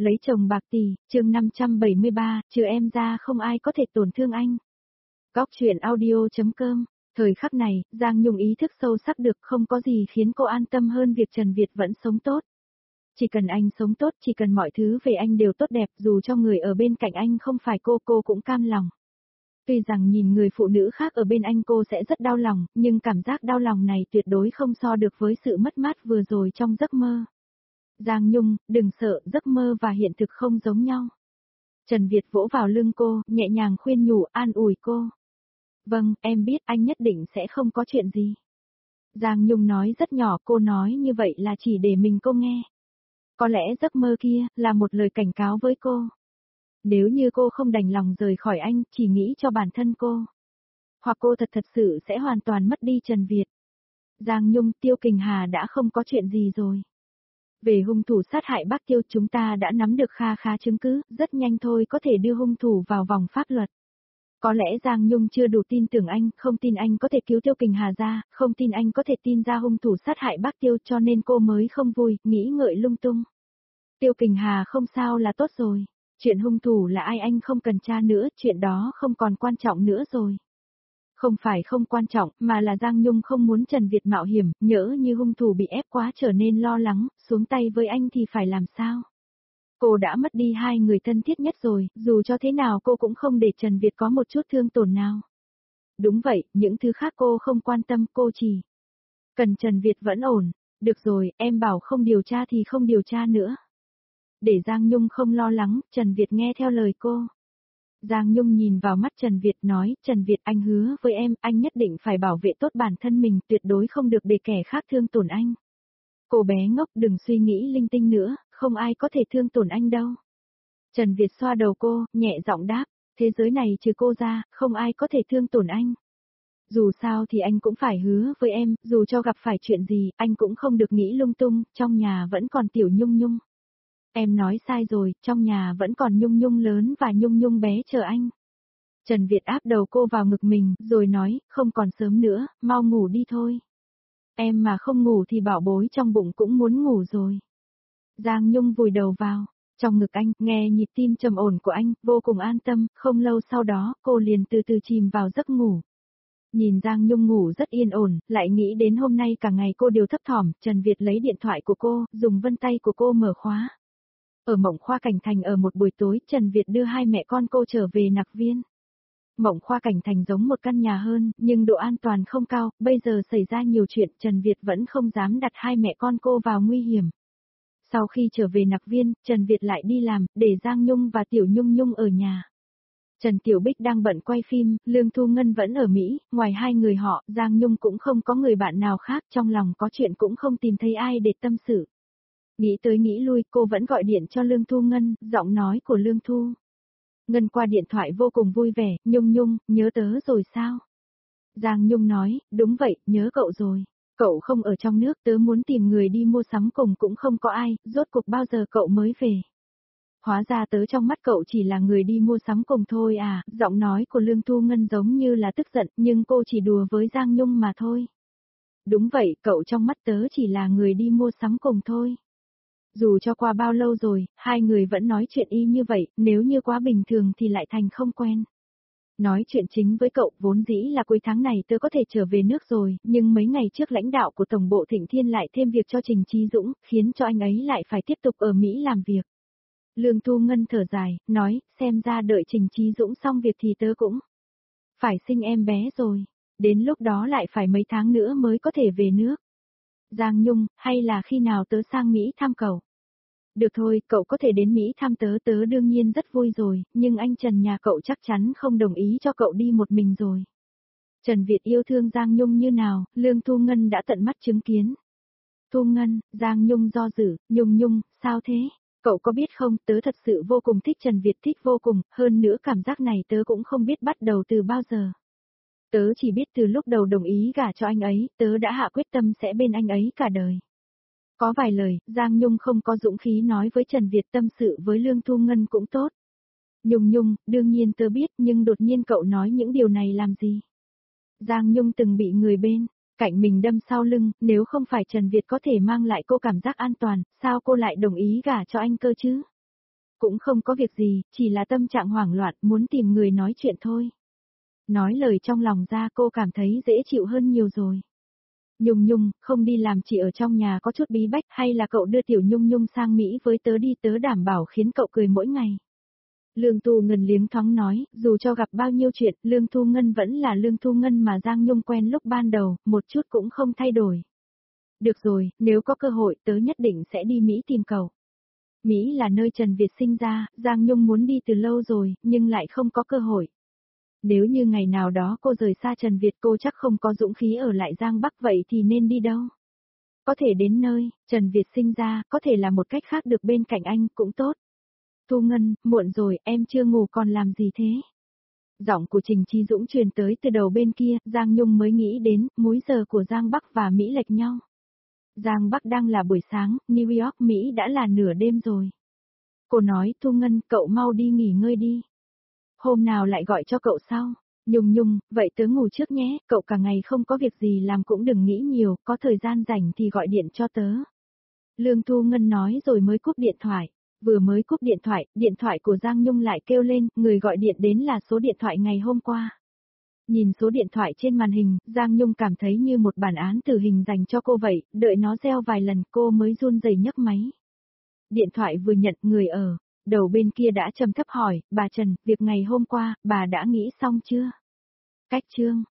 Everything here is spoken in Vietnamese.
Lấy chồng bạc tỷ, chương 573, trừ em ra không ai có thể tổn thương anh. Góc truyện audio.com. Thời khắc này, Giang Nhung ý thức sâu sắc được không có gì khiến cô an tâm hơn việc Trần Việt vẫn sống tốt. Chỉ cần anh sống tốt, chỉ cần mọi thứ về anh đều tốt đẹp, dù cho người ở bên cạnh anh không phải cô cũng cam lòng. Tuy rằng nhìn người phụ nữ khác ở bên anh cô sẽ rất đau lòng, nhưng cảm giác đau lòng này tuyệt đối không so được với sự mất mát vừa rồi trong giấc mơ. Giang Nhung, đừng sợ, giấc mơ và hiện thực không giống nhau. Trần Việt vỗ vào lưng cô, nhẹ nhàng khuyên nhủ, an ủi cô. Vâng, em biết anh nhất định sẽ không có chuyện gì. Giang Nhung nói rất nhỏ, cô nói như vậy là chỉ để mình cô nghe. Có lẽ giấc mơ kia là một lời cảnh cáo với cô. Nếu như cô không đành lòng rời khỏi anh, chỉ nghĩ cho bản thân cô. Hoặc cô thật sự sẽ hoàn toàn mất đi Trần Việt. Giang Nhung, Tiêu Kình Hà đã không có chuyện gì rồi. Về hung thủ sát hại bác Tiêu chúng ta đã nắm được kha chứng cứ, rất nhanh thôi có thể đưa hung thủ vào vòng pháp luật. Có lẽ Giang Nhung chưa đủ tin tưởng anh, không tin anh có thể cứu Tiêu Kình Hà ra, không tin anh có thể tin ra hung thủ sát hại bác Tiêu cho nên cô mới không vui, nghĩ ngợi lung tung. Tiêu Kình Hà không sao là tốt rồi. Chuyện hung thủ là ai anh không cần tra nữa, chuyện đó không còn quan trọng nữa rồi. Không phải không quan trọng, mà là Giang Nhung không muốn Trần Việt mạo hiểm, nhỡ như hung thủ bị ép quá trở nên lo lắng, xuống tay với anh thì phải làm sao? Cô đã mất đi hai người thân thiết nhất rồi, dù cho thế nào cô cũng không để Trần Việt có một chút thương tổn nào. Đúng vậy, những thứ khác cô không quan tâm, cô chỉ cần Trần Việt vẫn ổn. Được rồi, em bảo không điều tra thì không điều tra nữa. Để Giang Nhung không lo lắng, Trần Việt nghe theo lời cô. Giang Nhung nhìn vào mắt Trần Việt nói, Trần Việt anh hứa với em, anh nhất định phải bảo vệ tốt bản thân mình, tuyệt đối không được để kẻ khác thương tổn anh. Cô bé ngốc đừng suy nghĩ linh tinh nữa, không ai có thể thương tổn anh đâu. Trần Việt xoa đầu cô, nhẹ giọng đáp, thế giới này trừ cô ra, không ai có thể thương tổn anh. Dù sao thì anh cũng phải hứa với em, dù cho gặp phải chuyện gì, anh cũng không được nghĩ lung tung, trong nhà vẫn còn tiểu Nhung Nhung. Em nói sai rồi, trong nhà vẫn còn Nhung Nhung lớn và Nhung Nhung bé chờ anh. Trần Việt áp đầu cô vào ngực mình, rồi nói, không còn sớm nữa, mau ngủ đi thôi. Em mà không ngủ thì bảo bối trong bụng cũng muốn ngủ rồi. Giang Nhung vùi đầu vào trong ngực anh, nghe nhịp tim trầm ổn của anh, vô cùng an tâm, không lâu sau đó, cô liền từ từ chìm vào giấc ngủ. Nhìn Giang Nhung ngủ rất yên ổn, lại nghĩ đến hôm nay cả ngày cô đều thấp thỏm, Trần Việt lấy điện thoại của cô, dùng vân tay của cô mở khóa. Ở Mộng Khoa Cảnh Thành ở một buổi tối, Trần Việt đưa hai mẹ con cô trở về Nặc Viên. Mộng Khoa Cảnh Thành giống một căn nhà hơn, nhưng độ an toàn không cao, bây giờ xảy ra nhiều chuyện, Trần Việt vẫn không dám đặt hai mẹ con cô vào nguy hiểm. Sau khi trở về Nặc Viên, Trần Việt lại đi làm, để Giang Nhung và Tiểu Nhung Nhung ở nhà. Trần Tiểu Bích đang bận quay phim, Lương Thu Ngân vẫn ở Mỹ, ngoài hai người họ, Giang Nhung cũng không có người bạn nào khác, trong lòng có chuyện cũng không tìm thấy ai để tâm sự. Nghĩ tới nghĩ lui, cô vẫn gọi điện cho Lương Thu Ngân, giọng nói của Lương Thu Ngân qua điện thoại vô cùng vui vẻ, Nhung Nhung, nhớ tớ rồi sao? Giang Nhung nói, đúng vậy, nhớ cậu rồi. Cậu không ở trong nước, tớ muốn tìm người đi mua sắm cùng cũng không có ai, rốt cuộc bao giờ cậu mới về? Hóa ra tớ trong mắt cậu chỉ là người đi mua sắm cùng thôi à, giọng nói của Lương Thu Ngân giống như là tức giận, nhưng cô chỉ đùa với Giang Nhung mà thôi. Đúng vậy, cậu trong mắt tớ chỉ là người đi mua sắm cùng thôi. Dù cho qua bao lâu rồi, hai người vẫn nói chuyện y như vậy, nếu như quá bình thường thì lại thành không quen. Nói chuyện chính với cậu, vốn dĩ là cuối tháng này tớ có thể trở về nước rồi, nhưng mấy ngày trước lãnh đạo của Tổng bộ Thịnh Thiên lại thêm việc cho Trình Chí Dũng, khiến cho anh ấy lại phải tiếp tục ở Mỹ làm việc. Lương Thu Ngân thở dài, nói, xem ra đợi Trình Chí Dũng xong việc thì tớ cũng phải sinh em bé rồi, đến lúc đó lại phải mấy tháng nữa mới có thể về nước. Giang Nhung, hay là khi nào tớ sang Mỹ thăm cậu? Được thôi, cậu có thể đến Mỹ thăm tớ, tớ đương nhiên rất vui rồi, nhưng anh Trần nhà cậu chắc chắn không đồng ý cho cậu đi một mình rồi. Trần Việt yêu thương Giang Nhung như nào, Lương Thu Ngân đã tận mắt chứng kiến. Thu Ngân, Giang Nhung do dự, Nhung Nhung, sao thế? Cậu có biết không, tớ thật sự vô cùng thích Trần Việt, thích vô cùng, hơn nữa cảm giác này tớ cũng không biết bắt đầu từ bao giờ. Tớ chỉ biết từ lúc đầu đồng ý gả cho anh ấy, tớ đã hạ quyết tâm sẽ bên anh ấy cả đời. Có vài lời, Giang Nhung không có dũng khí nói với Trần Việt, tâm sự với Lương Thu Ngân cũng tốt. Nhung Nhung, đương nhiên tớ biết, nhưng đột nhiên cậu nói những điều này làm gì? Giang Nhung từng bị người bên cạnh mình đâm sau lưng, nếu không phải Trần Việt có thể mang lại cô cảm giác an toàn, sao cô lại đồng ý gả cho anh cơ chứ? Cũng không có việc gì, chỉ là tâm trạng hoảng loạn, muốn tìm người nói chuyện thôi. Nói lời trong lòng ra cô cảm thấy dễ chịu hơn nhiều rồi. Nhung Nhung, không đi làm chỉ ở trong nhà có chút bí bách hay là cậu đưa Tiểu Nhung Nhung sang Mỹ với tớ đi, tớ đảm bảo khiến cậu cười mỗi ngày. Lương Thu Ngân liếng thoáng nói, dù cho gặp bao nhiêu chuyện, Lương Thu Ngân vẫn là Lương Thu Ngân mà Giang Nhung quen lúc ban đầu, một chút cũng không thay đổi. Được rồi, nếu có cơ hội tớ nhất định sẽ đi Mỹ tìm cậu. Mỹ là nơi Trần Việt sinh ra, Giang Nhung muốn đi từ lâu rồi, nhưng lại không có cơ hội. Nếu như ngày nào đó cô rời xa Trần Việt cô chắc không có dũng khí ở lại Giang Bắc vậy thì nên đi đâu? Có thể đến nơi, Trần Việt sinh ra, có thể là một cách khác được bên cạnh anh, cũng tốt. Thu Ngân, muộn rồi, em chưa ngủ còn làm gì thế? Giọng của Trình Chí Dũng truyền tới từ đầu bên kia, Giang Nhung mới nghĩ đến, múi giờ của Giang Bắc và Mỹ lệch nhau. Giang Bắc đang là buổi sáng, New York, Mỹ đã là nửa đêm rồi. Cô nói, Thu Ngân, cậu mau đi nghỉ ngơi đi. Hôm nào lại gọi cho cậu sau. Nhung Nhung, vậy tớ ngủ trước nhé, cậu cả ngày không có việc gì làm cũng đừng nghĩ nhiều, có thời gian rảnh thì gọi điện cho tớ. Lương Thu Ngân nói rồi mới cúp điện thoại. Vừa mới cúp điện thoại của Giang Nhung lại kêu lên, người gọi điện đến là số điện thoại ngày hôm qua. Nhìn số điện thoại trên màn hình, Giang Nhung cảm thấy như một bản án tử hình dành cho cô vậy, đợi nó reo vài lần cô mới run rẩy nhấc máy. Điện thoại vừa nhận người ở, đầu bên kia đã trầm thấp hỏi, bà Trần, việc ngày hôm qua, bà đã nghĩ xong chưa? Cách chương.